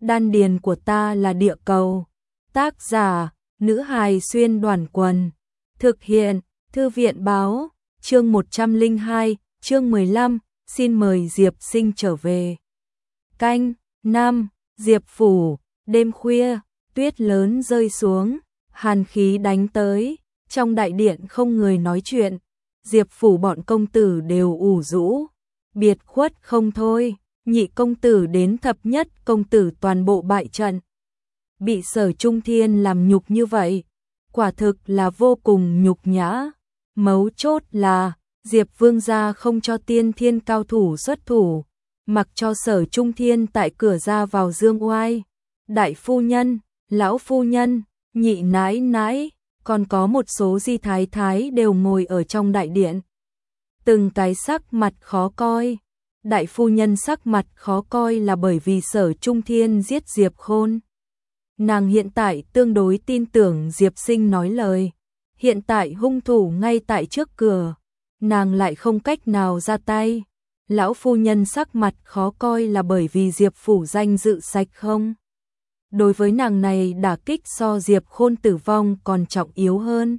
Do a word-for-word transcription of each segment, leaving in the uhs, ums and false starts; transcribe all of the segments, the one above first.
đan điền của ta là địa cầu. Tác giả, nữ hài xuyên đoàn quần. Thực hiện, thư viện báo, chương một trăm lẻ hai, chương mười lăm, xin mời Diệp Sinh trở về. Canh, năm, Diệp phủ, đêm khuya, tuyết lớn rơi xuống, hàn khí đánh tới, trong đại điện không người nói chuyện, Diệp phủ bọn công tử đều ủ rũ, biệt khuất không thôi, nhị công tử đến thập nhất công tử toàn bộ bại trận. Bị Sở Trung Thiên làm nhục như vậy, quả thực là vô cùng nhục nhã. Mấu chốt là, Diệp Vương gia không cho tiên thiên cao thủ xuất thủ, mặc cho Sở Trung Thiên tại cửa ra vào dương oai. Đại phu nhân, lão phu nhân, nhị nãi nãi, còn có một số di thái thái đều ngồi ở trong đại điện. Từng cái sắc mặt khó coi. Đại phu nhân sắc mặt khó coi là bởi vì Sở Trung Thiên giết Diệp Khôn. Nàng hiện tại tương đối tin tưởng Diệp Sinh nói lời. Hiện tại hung thủ ngay tại trước cửa, nàng lại không cách nào ra tay. Lão phu nhân sắc mặt khó coi là bởi vì Diệp phủ danh dự sạch không. Đối với nàng này đả kích so Diệp Khôn tử vong còn trọng yếu hơn.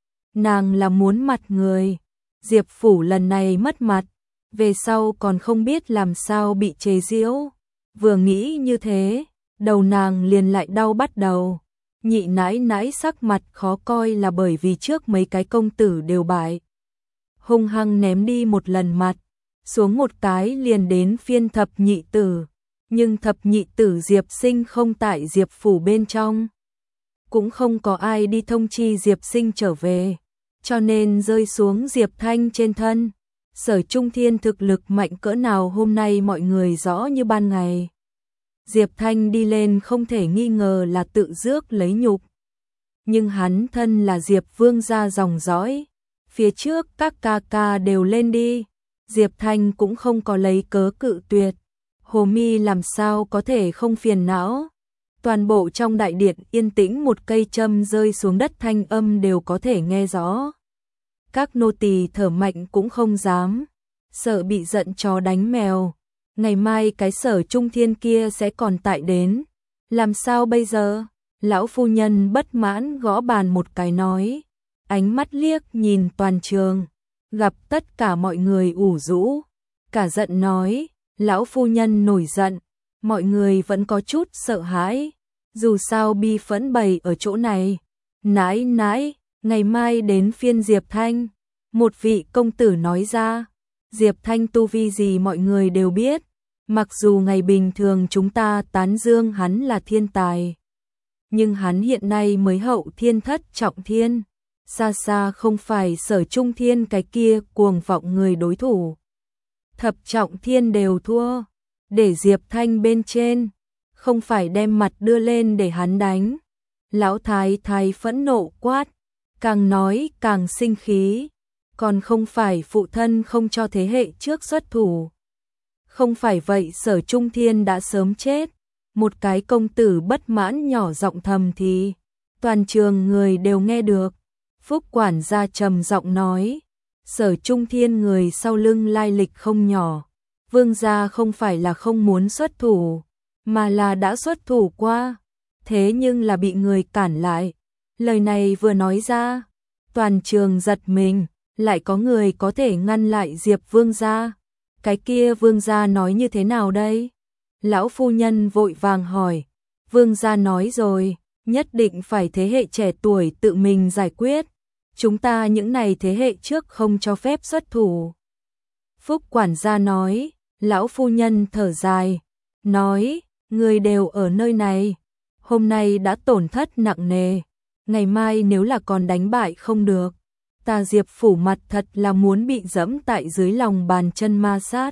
Nàng là muốn mặt người. Diệp phủ lần này mất mặt, về sau còn không biết làm sao bị chế giễu. Vừa nghĩ như thế, đầu nàng liền lại đau bắt đầu. Nhị nãi nãi sắc mặt khó coi là bởi vì trước mấy cái công tử đều bại. Hung hăng ném đi một lần mặt, xuống một cái liền đến phiên thập nhị tử. Nhưng thập nhị tử Diệp Sinh không tại Diệp phủ bên trong. Cũng không có ai đi thông chi Diệp Sinh trở về, cho nên rơi xuống Diệp Thanh trên thân. Sở Trung Thiên thực lực mạnh cỡ nào hôm nay mọi người rõ như ban ngày. Diệp Thanh đi lên không thể nghi ngờ là tự rước lấy nhục. Nhưng hắn thân là Diệp Vương gia dòng dõi. Phía trước các ca ca đều lên đi. Diệp Thanh cũng không có lấy cớ cự tuyệt. Hồ Mi làm sao có thể không phiền não. Toàn bộ trong đại điện yên tĩnh, một cây châm rơi xuống đất thanh âm đều có thể nghe rõ. Các nô tỳ thở mạnh cũng không dám, sợ bị giận chó đánh mèo. Ngày mai cái Sở Trung Thiên kia sẽ còn tại đến, làm sao bây giờ? Lão phu nhân bất mãn gõ bàn một cái nói, ánh mắt liếc nhìn toàn trường, gặp tất cả mọi người ủ rũ, cả giận nói, lão phu nhân nổi giận, mọi người vẫn có chút sợ hãi, dù sao bi phẫn bày ở chỗ này. Nãi nãi, ngày mai đến phiên Diệp Thanh, một vị công tử nói ra. Diệp Thanh tu vi gì mọi người đều biết, mặc dù ngày bình thường chúng ta tán dương hắn là thiên tài, nhưng hắn hiện nay mới hậu thiên thất trọng thiên, xa xa không phải Sở Trung Thiên cái kia cuồng vọng người đối thủ. Thập trọng thiên đều thua, để Diệp Thanh bên trên, không phải đem mặt đưa lên để hắn đánh. Lão thái thái phẫn nộ quát, càng nói càng sinh khí, còn không phải phụ thân không cho thế hệ trước xuất thủ. Không phải vậy Sở Trung Thiên đã sớm chết. Một cái công tử bất mãn nhỏ giọng thầm thì, toàn trường người đều nghe được. Phúc quản gia trầm giọng nói, Sở Trung Thiên người sau lưng lai lịch không nhỏ. Vương gia không phải là không muốn xuất thủ, mà là đã xuất thủ qua, thế nhưng là bị người cản lại. Lời này vừa nói ra, toàn trường giật mình, lại có người có thể ngăn lại Diệp Vương gia. Cái kia Vương gia nói như thế nào đây? Lão phu nhân vội vàng hỏi. Vương gia nói rồi, nhất định phải thế hệ trẻ tuổi tự mình giải quyết. Chúng ta những này thế hệ trước không cho phép xuất thủ. Phúc quản gia nói. Lão phu nhân thở dài, nói, người đều ở nơi này, hôm nay đã tổn thất nặng nề, ngày mai nếu là còn đánh bại không được, ta Diệp phủ mặt thật là muốn bị dẫm tại dưới lòng bàn chân ma sát.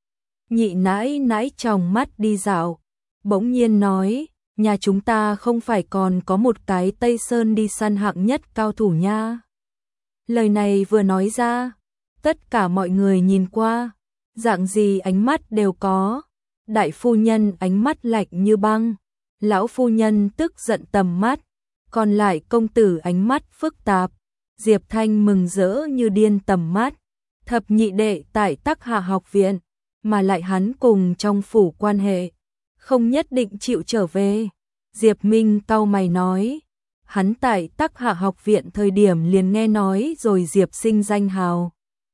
Nhị nãi nãi tròng mắt đi dạo, bỗng nhiên nói, nhà chúng ta không phải còn có một cái Tây Sơn đi săn hạng nhất cao thủ nha. Lời này vừa nói ra, tất cả mọi người nhìn qua, dạng gì ánh mắt đều có. Đại phu nhân ánh mắt lạnh như băng, lão phu nhân tức giận tầm mắt, còn lại công tử ánh mắt phức tạp. Diệp Thanh mừng rỡ như điên tầm mắt, thập nhị đệ tại Tắc Hạ học viện, mà lại hắn cùng trong phủ quan hệ, không nhất định chịu trở về. Diệp Minh cau mày nói, hắn tại Tắc Hạ học viện thời điểm liền nghe nói rồi Diệp Sinh danh hào.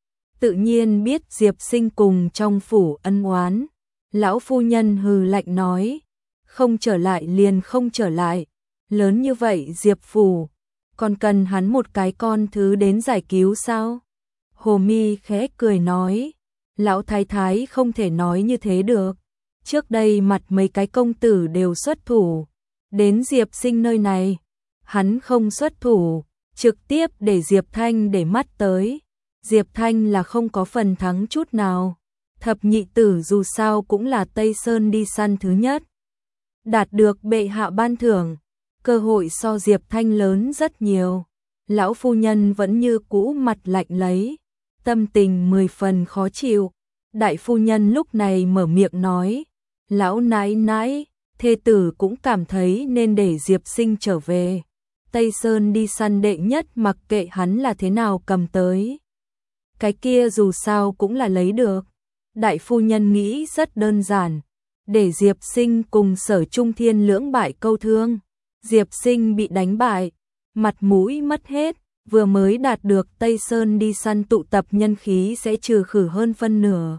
Tự nhiên biết Diệp Sinh cùng trong phủ ân oán. Lão phu nhân hừ lạnh nói, không trở lại liền không trở lại, lớn như vậy Diệp phủ, còn cần hắn một cái con thứ đến giải cứu sao? Hồ Mi khẽ cười nói, lão thái thái không thể nói như thế được. Trước đây mặt mấy cái công tử đều xuất thủ, đến Diệp Sinh nơi này, hắn không xuất thủ, trực tiếp để Diệp Thanh để mắt tới. Diệp Thanh là không có phần thắng chút nào. Thập nhị tử dù sao cũng là Tây Sơn đi săn thứ nhất, đạt được bệ hạ ban thưởng, cơ hội so Diệp Thanh lớn rất nhiều. Lão phu nhân vẫn như cũ mặt lạnh lấy, tâm tình mười phần khó chịu. Đại phu nhân lúc này mở miệng nói, lão nãi nãi, thê tử cũng cảm thấy nên để Diệp Sinh trở về. Tây Sơn đi săn đệ nhất, mặc kệ hắn là thế nào cầm tới, cái kia dù sao cũng là lấy được. Đại phu nhân nghĩ rất đơn giản, để Diệp Sinh cùng Sở Trung Thiên lưỡng bại câu thương. Diệp Sinh bị đánh bại, mặt mũi mất hết, vừa mới đạt được Tây Sơn đi săn tụ tập nhân khí sẽ trừ khử hơn phân nửa.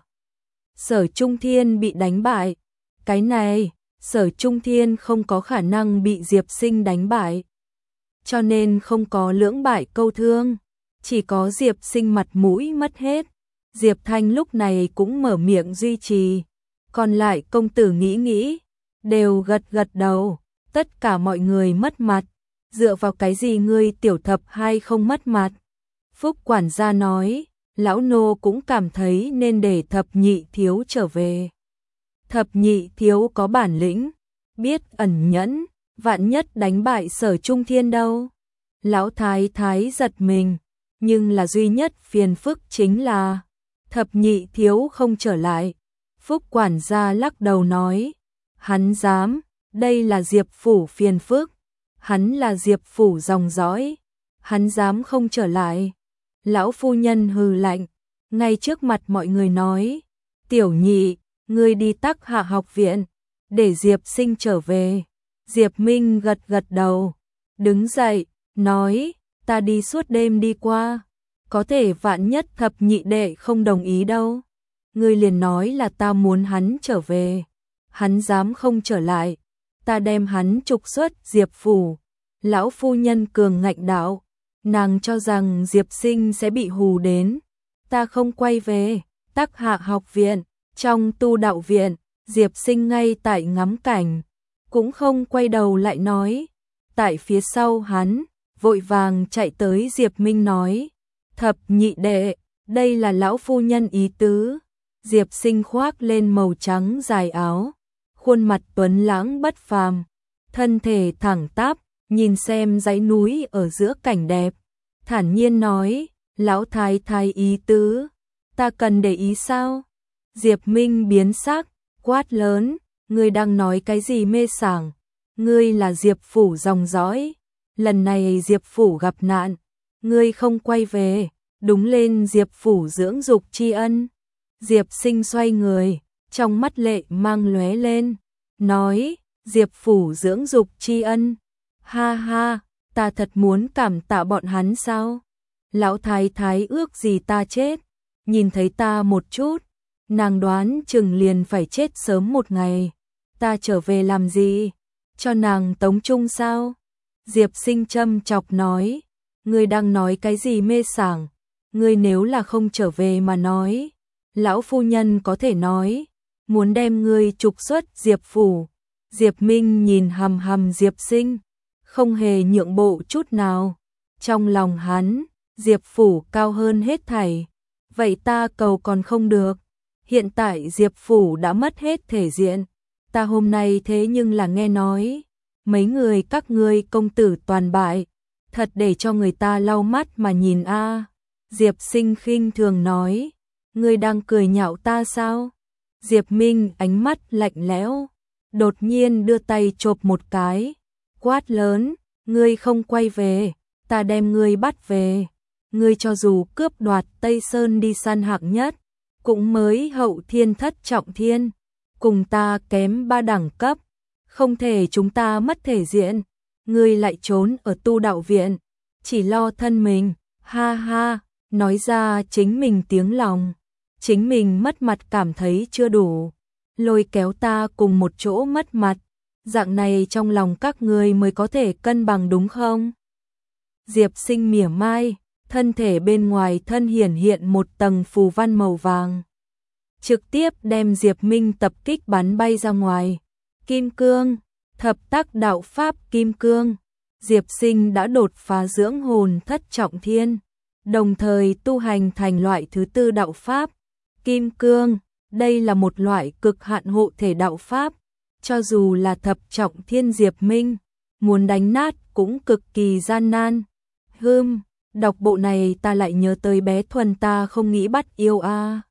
Sở Trung Thiên bị đánh bại, cái này, Sở Trung Thiên không có khả năng bị Diệp Sinh đánh bại, cho nên không có lưỡng bại câu thương, chỉ có Diệp Sinh mặt mũi mất hết. Diệp Thanh lúc này cũng mở miệng duy trì, còn lại công tử nghĩ nghĩ, đều gật gật đầu. Tất cả mọi người mất mặt, dựa vào cái gì ngươi tiểu thập hay không mất mặt? Phúc quản gia nói, lão nô cũng cảm thấy nên để thập nhị thiếu trở về. Thập nhị thiếu có bản lĩnh, biết ẩn nhẫn, vạn nhất đánh bại Sở Trung Thiên đâu. Lão thái thái giật mình, nhưng là duy nhất phiền phức chính là thập nhị thiếu không trở lại. Phúc quản gia lắc đầu nói, hắn dám, đây là Diệp phủ phiền phức, hắn là Diệp phủ dòng dõi, hắn dám không trở lại. Lão phu nhân hừ lạnh, ngay trước mặt mọi người nói, tiểu nhị, ngươi đi Tắc Hạ học viện, để Diệp Sinh trở về. Diệp Minh gật gật đầu, đứng dậy, nói, ta đi suốt đêm đi qua, có thể vạn nhất thập nhị đệ không đồng ý đâu. Ngươi liền nói là ta muốn hắn trở về, hắn dám không trở lại, ta đem hắn trục xuất Diệp phủ. Lão phu nhân cường ngạnh đạo, nàng cho rằng Diệp Sinh sẽ bị hù đến. Ta không quay về. Tắc Hạ học viện, trong tu đạo viện, Diệp Sinh ngay tại ngắm cảnh, cũng không quay đầu lại nói. Tại phía sau hắn, vội vàng chạy tới Diệp Minh nói, thập nhị đệ, đây là lão phu nhân ý tứ. Diệp Sinh khoác lên màu trắng dài áo, khuôn mặt tuấn lãng bất phàm, thân thể thẳng tắp, nhìn xem dãy núi ở giữa cảnh đẹp, thản nhiên nói, lão thái thái ý tứ, ta cần để ý sao? Diệp Minh biến sắc, quát lớn, ngươi đang nói cái gì mê sảng? Ngươi là Diệp phủ dòng dõi, lần này Diệp phủ gặp nạn, ngươi không quay về, đúng lên Diệp phủ dưỡng dục tri ân. Diệp Sinh xoay người, trong mắt lệ mang lóe lên, nói, Diệp phủ dưỡng dục tri ân, ha ha, ta thật muốn cảm tạ bọn hắn sao? Lão thái thái ước gì ta chết, nhìn thấy ta một chút, nàng đoán chừng liền phải chết sớm một ngày, ta trở về làm gì? Cho nàng tống chung sao? Diệp Sinh châm chọc nói, ngươi đang nói cái gì mê sảng, ngươi nếu là không trở về mà nói, lão phu nhân có thể nói, muốn đem ngươi trục xuất Diệp phủ. Diệp Minh nhìn hằm hằm Diệp Sinh, không hề nhượng bộ chút nào. Trong lòng hắn, Diệp phủ cao hơn hết thảy, vậy ta cầu còn không được. Hiện tại Diệp phủ đã mất hết thể diện, ta hôm nay thế nhưng là nghe nói, mấy người các ngươi công tử toàn bại, thật để cho người ta lau mắt mà nhìn a. Diệp Sinh khinh thường nói, ngươi đang cười nhạo ta sao? Diệp Minh ánh mắt lạnh lẽo, đột nhiên đưa tay chộp một cái, quát lớn, ngươi không quay về, ta đem ngươi bắt về. Ngươi cho dù cướp đoạt Tây Sơn đi săn hạng nhất, cũng mới hậu thiên thất trọng thiên, cùng ta kém ba đẳng cấp, không thể chúng ta mất thể diện, ngươi lại trốn ở tu đạo viện, chỉ lo thân mình, ha ha, nói ra chính mình tiếng lòng, chính mình mất mặt cảm thấy chưa đủ, lôi kéo ta cùng một chỗ mất mặt, dạng này trong lòng các ngươi mới có thể cân bằng đúng không? Diệp Sinh mỉa mai, thân thể bên ngoài thân hiển hiện một tầng phù văn màu vàng, trực tiếp đem Diệp Minh tập kích bắn bay ra ngoài. Kim cương, thập tác đạo pháp kim cương, Diệp Sinh đã đột phá dưỡng hồn thất trọng thiên, đồng thời tu hành thành loại thứ tư đạo pháp, kim cương, đây là một loại cực hạn hộ thể đạo pháp, cho dù là thập trọng thiên Diệp Minh, muốn đánh nát cũng cực kỳ gian nan. Hừm, đọc bộ này ta lại nhớ tới bé Thuần ta không nghĩ bắt yêu a. À.